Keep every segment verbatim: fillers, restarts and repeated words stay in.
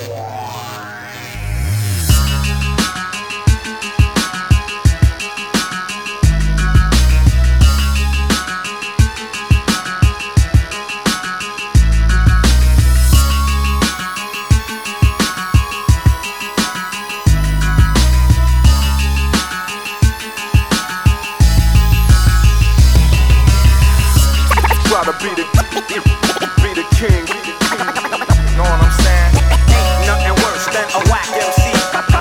Try to be the, be the king. Know what I'm saying? Ain't nothing worse than a whack M C.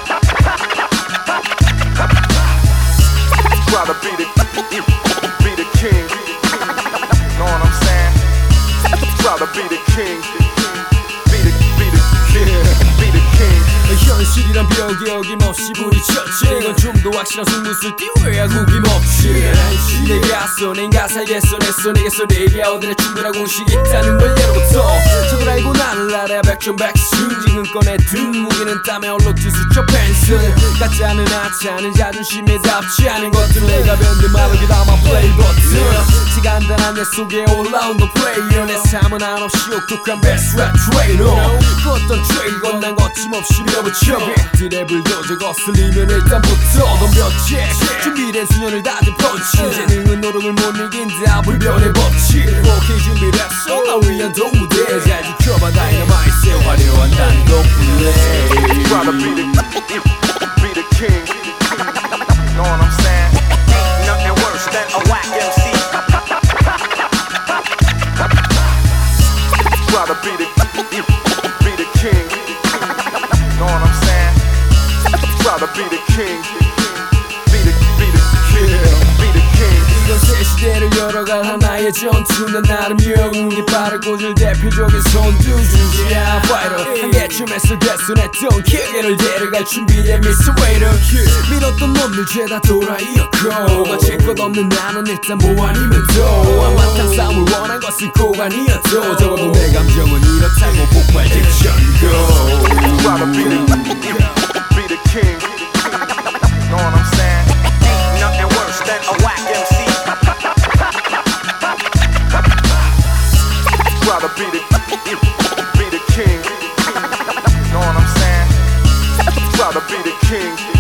Try to be the, be the king. Know what I'm saying? Try to be the king. Be the, be the, be the king. 현실이란 벽에 어김없이 부딪혔지. 이건 좀 더 확실한 숨을 띄워야 구김없지. 내가 쏘낸가 살겠어 내 손에게서 내게 어디나 충분한 공식이 있다는 걸 예로부터 저걸 알고 나는 알아야 백전백승. 지금 꺼내든 무기는 땀에 얼룩지 수첩 펜슬. 가짜는 하찮은 자존심에 잡지 않은 것들 내가 변든 말을 담아 플레이 버튼. 시간단한 내 속에 올라온 더 플레이어. 내 삶은 한없이 혹독한 베스트 랩 트레이너. 그 어떤 트레이건 난 거침없이 밀어붙여. 빅들의 불도저 거슬리면 일단부터 덤벼치. 준비된 수년을 다진 펀치. 재능은 노력을 못 이긴 다 불변의 법칙. 오케이 준비를 했어 나 위한 동무대. 잘 지켜봐 다이너마이트의 화려한 단독 플레이. Try to be the, be the king. Know what I'm saying? Ain't nothing worse than a whack M C. Try to be the, be the king. Know what I'm saying? Try to be the king. Be the, be the, be the king. 이건 새 시대를 열어갈 하나의 전투. 난 나름 영웅이 빠르고 줄 대표적인 선두주지야. 파이터 한계쯤에서 개선했던 기계를 데려갈 준비된 미스터 웨이터. 밀었던 놈들 죄다 도라이였고 마칠 것 없는 나는 일단 뭐 아니면 또 한바탕 싸움을 원한 것은 꼭 아니었죠. 적어도 내 감정은 이렇다고 폭발 직전고. Try to be the, be the king. Know what I'm saying? Ain't nothing worse than a whack M C. Try to be the, be the king. Know what I'm saying? Try to be the king.